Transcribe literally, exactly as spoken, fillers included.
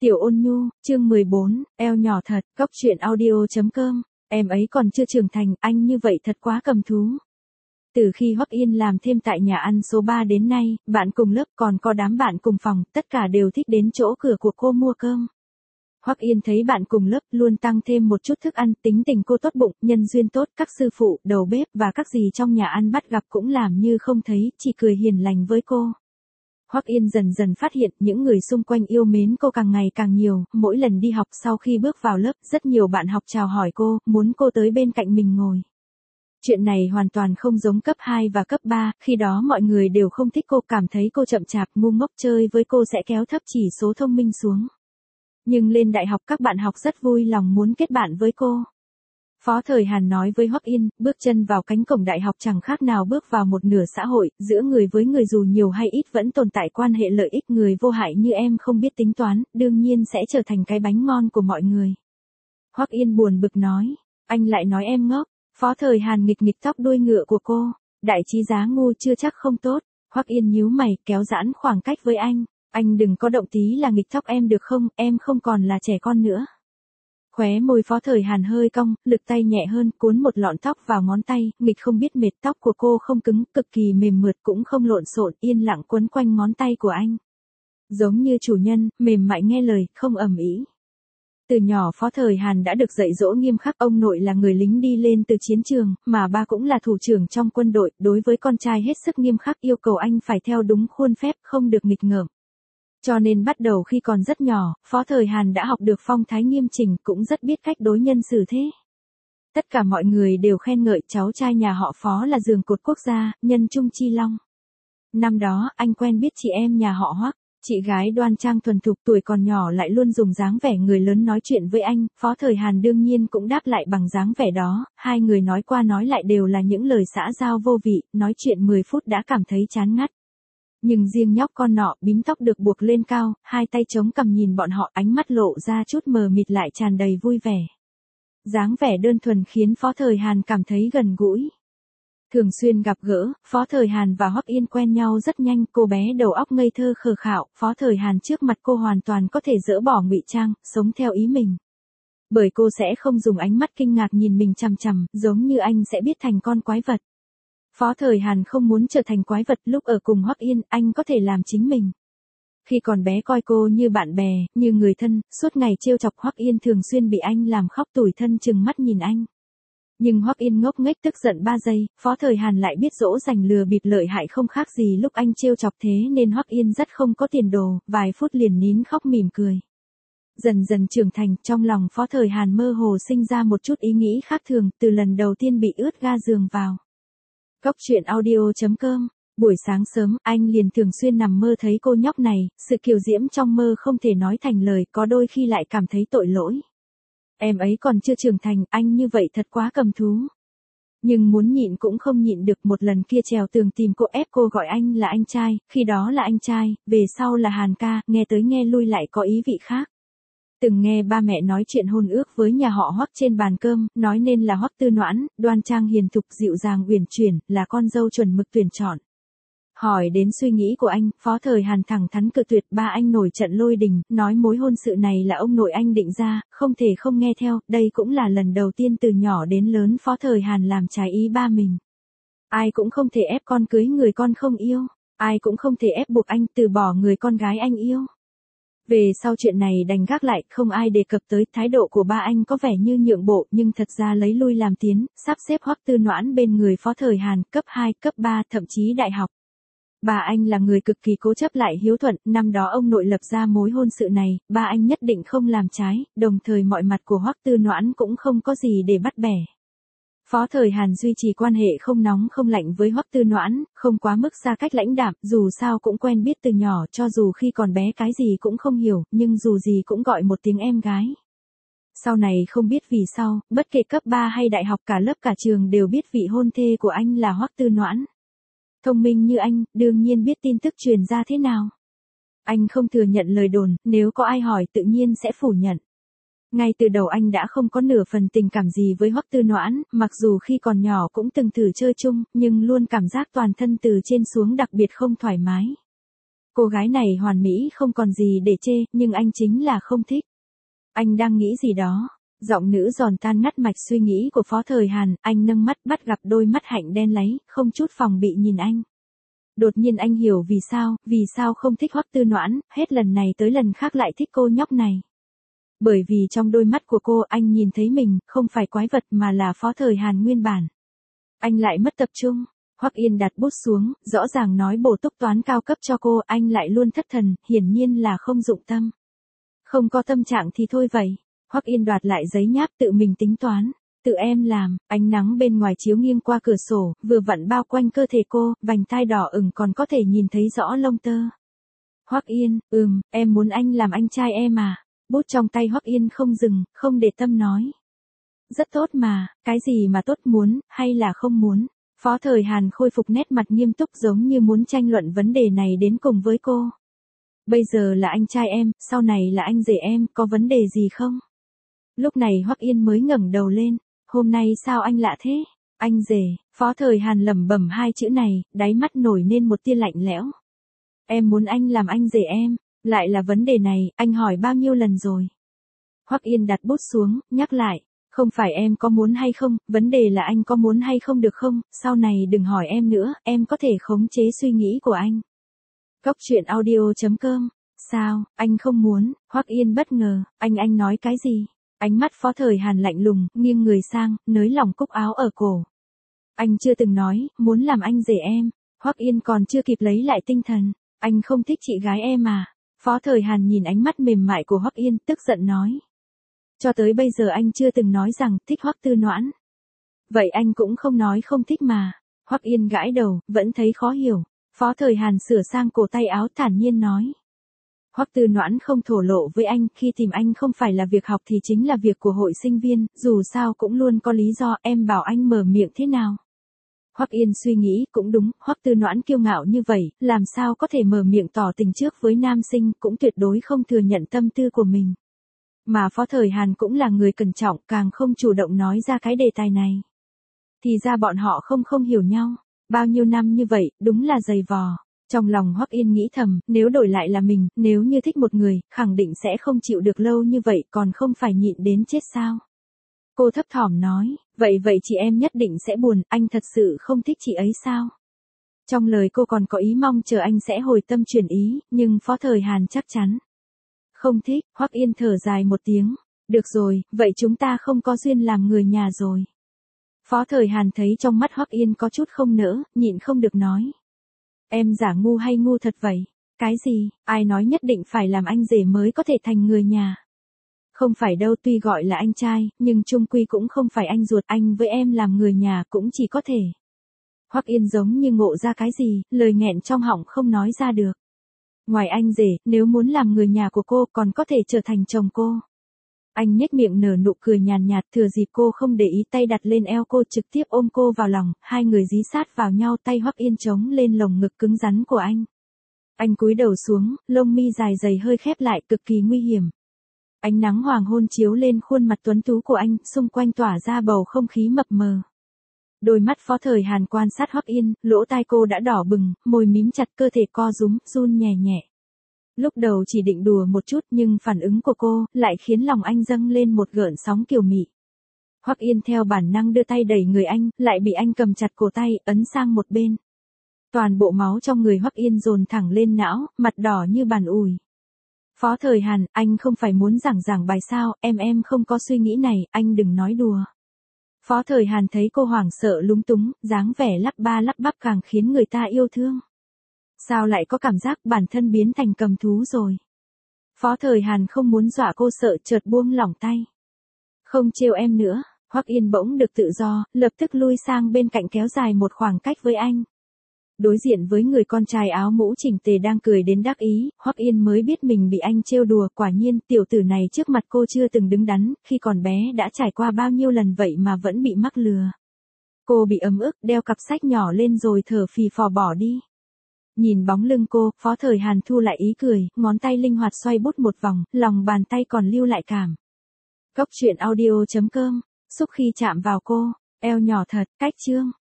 Tiểu Ôn Nhu, chương mười bốn, eo nhỏ thật, Cóc truyện audio.com, em ấy còn chưa trưởng thành, anh như vậy thật quá cầm thú. Từ khi Hoắc Yên làm thêm tại nhà ăn số ba đến nay, bạn cùng lớp còn có đám bạn cùng phòng, tất cả đều thích đến chỗ cửa của cô mua cơm. Hoắc Yên thấy bạn cùng lớp luôn tăng thêm một chút thức ăn, tính tình cô tốt bụng, nhân duyên tốt, các sư phụ, đầu bếp và các dì trong nhà ăn bắt gặp cũng làm như không thấy, chỉ cười hiền lành với cô. Hoắc Yên dần dần phát hiện những người xung quanh yêu mến cô càng ngày càng nhiều, mỗi lần đi học sau khi bước vào lớp, rất nhiều bạn học chào hỏi cô, muốn cô tới bên cạnh mình ngồi. Chuyện này hoàn toàn không giống cấp hai và cấp ba, khi đó mọi người đều không thích cô, cảm thấy cô chậm chạp, ngu ngốc, chơi với cô sẽ kéo thấp chỉ số thông minh xuống. Nhưng lên đại học các bạn học rất vui lòng muốn kết bạn với cô. Phó Thời Hàn nói với Hoắc Yên, bước chân vào cánh cổng đại học chẳng khác nào bước vào một nửa xã hội, giữa người với người dù nhiều hay ít vẫn tồn tại quan hệ lợi ích, người vô hại như em không biết tính toán, đương nhiên sẽ trở thành cái bánh ngon của mọi người. Hoắc Yên buồn bực nói, anh lại nói em ngốc. Phó Thời Hàn nghịch nghịch tóc đuôi ngựa của cô, đại trí giá ngu chưa chắc không tốt. Hoắc Yên nhíu mày, kéo giãn khoảng cách với anh, anh đừng có động tí là nghịch tóc em được không, em không còn là trẻ con nữa. Khóe môi Phó Thời Hàn hơi cong, lực tay nhẹ hơn, cuốn một lọn tóc vào ngón tay, nghịch không biết mệt, tóc của cô không cứng, cực kỳ mềm mượt cũng không lộn xộn, yên lặng quấn quanh ngón tay của anh. Giống như chủ nhân, mềm mại nghe lời, không ầm ĩ. Từ nhỏ Phó Thời Hàn đã được dạy dỗ nghiêm khắc, ông nội là người lính đi lên từ chiến trường, mà ba cũng là thủ trưởng trong quân đội, đối với con trai hết sức nghiêm khắc, yêu cầu anh phải theo đúng khuôn phép, không được nghịch ngợm. Cho nên bắt đầu khi còn rất nhỏ, Phó Thời Hàn đã học được phong thái nghiêm chỉnh, cũng rất biết cách đối nhân xử thế. Tất cả mọi người đều khen ngợi cháu trai nhà họ Phó là giường cột quốc gia, nhân trung chi long. Năm đó, anh quen biết chị em nhà họ Hoắc, chị gái đoan trang thuần thục, tuổi còn nhỏ lại luôn dùng dáng vẻ người lớn nói chuyện với anh, Phó Thời Hàn đương nhiên cũng đáp lại bằng dáng vẻ đó, hai người nói qua nói lại đều là những lời xã giao vô vị, nói chuyện mười phút đã cảm thấy chán ngắt. Nhưng riêng nhóc con nọ, bím tóc được buộc lên cao, hai tay chống cằm nhìn bọn họ, ánh mắt lộ ra chút mờ mịt lại tràn đầy vui vẻ. Dáng vẻ đơn thuần khiến Phó Thời Hàn cảm thấy gần gũi. Thường xuyên gặp gỡ, Phó Thời Hàn và Hoắc Yên quen nhau rất nhanh, cô bé đầu óc ngây thơ khờ khạo, Phó Thời Hàn trước mặt cô hoàn toàn có thể dỡ bỏ ngụy trang, sống theo ý mình. Bởi cô sẽ không dùng ánh mắt kinh ngạc nhìn mình chằm chằm, giống như anh sẽ biết thành con quái vật. Phó Thời Hàn không muốn trở thành quái vật, lúc ở cùng Hoắc Yên, anh có thể làm chính mình. Khi còn bé coi cô như bạn bè, như người thân, suốt ngày trêu chọc Hoắc Yên thường xuyên bị anh làm khóc, tủi thân chừng mắt nhìn anh. Nhưng Hoắc Yên ngốc nghếch tức giận ba giây, Phó Thời Hàn lại biết dỗ dành lừa bịp lợi hại không khác gì lúc anh trêu chọc, thế nên Hoắc Yên rất không có tiền đồ, vài phút liền nín khóc mỉm cười. Dần dần trưởng thành, trong lòng Phó Thời Hàn mơ hồ sinh ra một chút ý nghĩ khác thường, từ lần đầu tiên bị ướt ga giường vào. Cóc truyện audio.com, buổi sáng sớm, anh liền thường xuyên nằm mơ thấy cô nhóc này, sự kiều diễm trong mơ không thể nói thành lời, có đôi khi lại cảm thấy tội lỗi. Em ấy còn chưa trưởng thành, anh như vậy thật quá cầm thú. Nhưng muốn nhịn cũng không nhịn được, một lần kia trèo tường tìm cô, ép cô gọi anh là anh trai, khi đó là anh trai, về sau là Hàn ca, nghe tới nghe lui lại có ý vị khác. Từng nghe ba mẹ nói chuyện hôn ước với nhà họ Hoắc trên bàn cơm, nói nên là Hoắc Tư Noãn, đoan trang hiền thục, dịu dàng uyển chuyển, là con dâu chuẩn mực tuyển chọn. Hỏi đến suy nghĩ của anh, Phó Thời Hàn thẳng thắn cự tuyệt, ba anh nổi trận lôi đình, nói mối hôn sự này là ông nội anh định ra, không thể không nghe theo, đây cũng là lần đầu tiên từ nhỏ đến lớn Phó Thời Hàn làm trái ý ba mình. Ai cũng không thể ép con cưới người con không yêu, ai cũng không thể ép buộc anh từ bỏ người con gái anh yêu. Về sau chuyện này đành gác lại, không ai đề cập tới, thái độ của ba anh có vẻ như nhượng bộ, nhưng thật ra lấy lui làm tiến, sắp xếp Hoắc Tư Noãn bên người Phó Thời Hàn, cấp hai, cấp ba, thậm chí đại học. Ba anh là người cực kỳ cố chấp lại hiếu thuận, năm đó ông nội lập ra mối hôn sự này, ba anh nhất định không làm trái, đồng thời mọi mặt của Hoắc Tư Noãn cũng không có gì để bắt bẻ. Phó Thời Hàn duy trì quan hệ không nóng không lạnh với Hoắc Tư Noãn, không quá mức xa cách lãnh đạm, dù sao cũng quen biết từ nhỏ, cho dù khi còn bé cái gì cũng không hiểu, nhưng dù gì cũng gọi một tiếng em gái. Sau này không biết vì sao, bất kể cấp ba hay đại học, cả lớp cả trường đều biết vị hôn thê của anh là Hoắc Tư Noãn. Thông minh như anh, đương nhiên biết tin tức truyền ra thế nào. Anh không thừa nhận lời đồn, nếu có ai hỏi tự nhiên sẽ phủ nhận. Ngay từ đầu anh đã không có nửa phần tình cảm gì với Hoắc Tư Noãn, mặc dù khi còn nhỏ cũng từng thử chơi chung, nhưng luôn cảm giác toàn thân từ trên xuống đặc biệt không thoải mái. Cô gái này hoàn mỹ không còn gì để chê, nhưng anh chính là không thích. Anh đang nghĩ gì đó? Giọng nữ giòn tan ngắt mạch suy nghĩ của Phó Thời Hàn, anh nâng mắt bắt gặp đôi mắt hạnh đen láy, không chút phòng bị nhìn anh. Đột nhiên anh hiểu vì sao, vì sao không thích Hoắc Tư Noãn, hết lần này tới lần khác lại thích cô nhóc này. Bởi vì trong đôi mắt của cô anh nhìn thấy mình, không phải quái vật mà là Phó Thời Hàn nguyên bản. Anh lại mất tập trung. Hoắc Yên đặt bút xuống, rõ ràng nói bổ túc toán cao cấp cho cô, anh lại luôn thất thần, hiển nhiên là không dụng tâm. Không có tâm trạng thì thôi vậy. Hoắc Yên đoạt lại giấy nháp tự mình tính toán. Tự em làm, ánh nắng bên ngoài chiếu nghiêng qua cửa sổ, vừa vặn bao quanh cơ thể cô, vành tai đỏ ửng còn có thể nhìn thấy rõ lông tơ. Hoắc Yên, ừm, em muốn anh làm anh trai em à? Bút trong tay Hoắc Yên không dừng, không để tâm nói. Rất tốt mà, cái gì mà tốt, muốn, hay là không muốn? Phó Thời Hàn khôi phục nét mặt nghiêm túc giống như muốn tranh luận vấn đề này đến cùng với cô. Bây giờ là anh trai em, sau này là anh rể em, có vấn đề gì không? Lúc này Hoắc Yên mới ngẩng đầu lên, hôm nay sao anh lạ thế? Anh rể, Phó Thời Hàn lẩm bẩm hai chữ này, đáy mắt nổi lên một tia lạnh lẽo. Em muốn anh làm anh rể em, lại là vấn đề này, anh hỏi bao nhiêu lần rồi? Hoắc Yên đặt bút xuống, nhắc lại, không phải em có muốn hay không, vấn đề là anh có muốn hay không được không, sau này đừng hỏi em nữa, em có thể khống chế suy nghĩ của anh. Cốc truyện audio chấm com, sao, anh không muốn? Hoắc Yên bất ngờ, anh anh nói cái gì? Ánh mắt Phó Thời Hàn lạnh lùng, nghiêng người sang, nới lỏng cúc áo ở cổ. Anh chưa từng nói, muốn làm anh rể em. Hoắc Yên còn chưa kịp lấy lại tinh thần. Anh không thích chị gái em à? Phó Thời Hàn nhìn ánh mắt mềm mại của Hoắc Yên, tức giận nói. Cho tới bây giờ anh chưa từng nói rằng thích Hoắc Tư Noãn. Vậy anh cũng không nói không thích mà. Hoắc Yên gãi đầu, vẫn thấy khó hiểu. Phó Thời Hàn sửa sang cổ tay áo thản nhiên nói. Hoắc Tư Noãn không thổ lộ với anh, khi tìm anh không phải là việc học thì chính là việc của hội sinh viên, dù sao cũng luôn có lý do, em bảo anh mở miệng thế nào. Hoắc Yên suy nghĩ, cũng đúng, Hoắc Tư Noãn kiêu ngạo như vậy, làm sao có thể mở miệng tỏ tình trước với nam sinh, cũng tuyệt đối không thừa nhận tâm tư của mình. Mà Phó Thời Hàn cũng là người cẩn trọng, càng không chủ động nói ra cái đề tài này. Thì ra bọn họ không không hiểu nhau, bao nhiêu năm như vậy, đúng là dày vò. Trong lòng Hoắc Yên nghĩ thầm, nếu đổi lại là mình, nếu như thích một người, khẳng định sẽ không chịu được lâu như vậy, còn không phải nhịn đến chết sao. Cô thấp thỏm nói, vậy vậy chị em nhất định sẽ buồn, anh thật sự không thích chị ấy sao? Trong lời cô còn có ý mong chờ anh sẽ hồi tâm chuyển ý, nhưng Phó Thời Hàn chắc chắn. Không thích, Hoắc Yên thở dài một tiếng. Được rồi, vậy chúng ta không có duyên làm người nhà rồi. Phó Thời Hàn thấy trong mắt Hoắc Yên có chút không nỡ, nhịn không được nói. Em giả ngu hay ngu thật vậy? Cái gì, ai nói nhất định phải làm anh rể mới có thể thành người nhà? Không phải đâu, tuy gọi là anh trai, nhưng chung quy cũng không phải anh ruột, anh với em làm người nhà cũng chỉ có thể. Hoắc Yên giống như ngộ ra cái gì, lời nghẹn trong họng không nói ra được. Ngoài anh rể, nếu muốn làm người nhà của cô còn có thể trở thành chồng cô. Anh nhếch miệng nở nụ cười nhàn nhạt, thừa dịp cô không để ý tay đặt lên eo cô trực tiếp ôm cô vào lòng, hai người dí sát vào nhau, tay Hoắc Yên chống lên lồng ngực cứng rắn của anh. Anh cúi đầu xuống, lông mi dài dày hơi khép lại, cực kỳ nguy hiểm. Ánh nắng hoàng hôn chiếu lên khuôn mặt tuấn tú của anh, xung quanh tỏa ra bầu không khí mập mờ. Đôi mắt Phó Thời Hàn quan sát Hoắc Yên, lỗ tai cô đã đỏ bừng, môi mím chặt, cơ thể co rúm, run nhẹ nhẹ. Lúc đầu chỉ định đùa một chút nhưng phản ứng của cô lại khiến lòng anh dâng lên một gợn sóng kiều mị. Hoắc Yên theo bản năng đưa tay đẩy người anh, lại bị anh cầm chặt cổ tay, ấn sang một bên. Toàn bộ máu trong người Hoắc Yên dồn thẳng lên não, mặt đỏ như bàn ủi. Phó Thời Hàn, anh không phải muốn giảng giảng bài sao, em em không có suy nghĩ này, anh đừng nói đùa. Phó Thời Hàn thấy cô hoảng sợ lúng túng, dáng vẻ lắp ba lắp bắp càng khiến người ta yêu thương. Sao lại có cảm giác bản thân biến thành cầm thú rồi? Phó Thời Hàn không muốn dọa cô sợ, chợt buông lỏng tay. Không trêu em nữa. Hoắc Yên bỗng được tự do, lập tức lui sang bên cạnh kéo dài một khoảng cách với anh. Đối diện với người con trai áo mũ chỉnh tề đang cười đến đắc ý, Hoắc Yên mới biết mình bị anh trêu đùa, quả nhiên tiểu tử này trước mặt cô chưa từng đứng đắn, khi còn bé đã trải qua bao nhiêu lần vậy mà vẫn bị mắc lừa. Cô bị ấm ức, đeo cặp sách nhỏ lên rồi thở phì phò bỏ đi. Nhìn bóng lưng cô, Phó Thời Hàn thu lại ý cười, ngón tay linh hoạt xoay bút một vòng, lòng bàn tay còn lưu lại cảm. Cốc truyện audio chấm com, xúc khi chạm vào cô, eo nhỏ thật, cách chương.